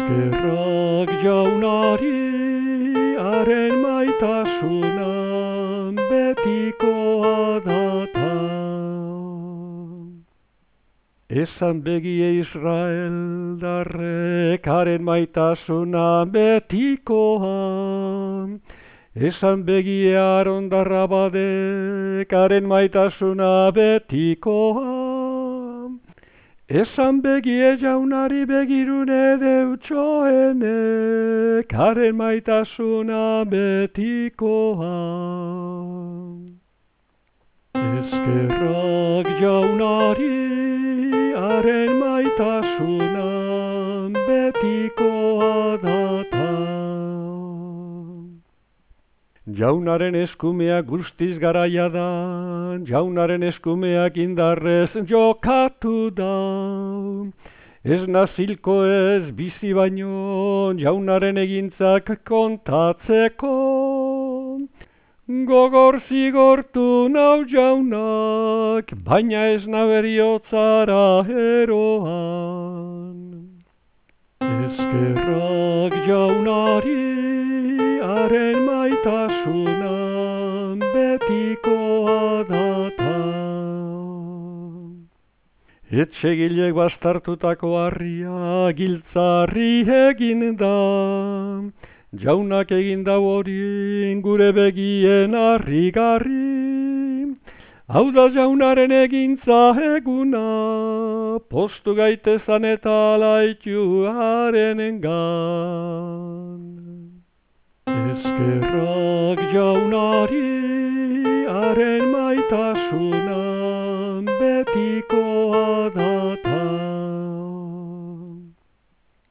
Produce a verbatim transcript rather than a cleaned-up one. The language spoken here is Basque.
Eskerrak jaunari, haren maitasuna betikoa data. Esan begie Israel darrek haren maitasuna betikoa. Esan begie Aron darrabadek haren maitasuna betikoa. Esan begie jaunari begirune deutsoenek haren maitasuna betikoa. Eskerrak jaunari, haren maitasuna betikoa data. Jaunaren eskumea guztiz garaia da, jaunaren eskumeak indarrez jokatu da. Ez nazilko ez bizi baino, jaunaren egintzak kontatzeko. Gogor zigortu nau jaunak, baina ez naberiotzara eroan. Eskerrak jaunari, haren maitasuna betikoa data. Etxegilek bastartutako harria giltzarri egin da. Jaunak egin dau hori gure begien harrigarri. Hau da jaunaren egintza eguna, postu gaitezan eta laitu harenengan. Eskerrak jaunari, haren maitasuna betiko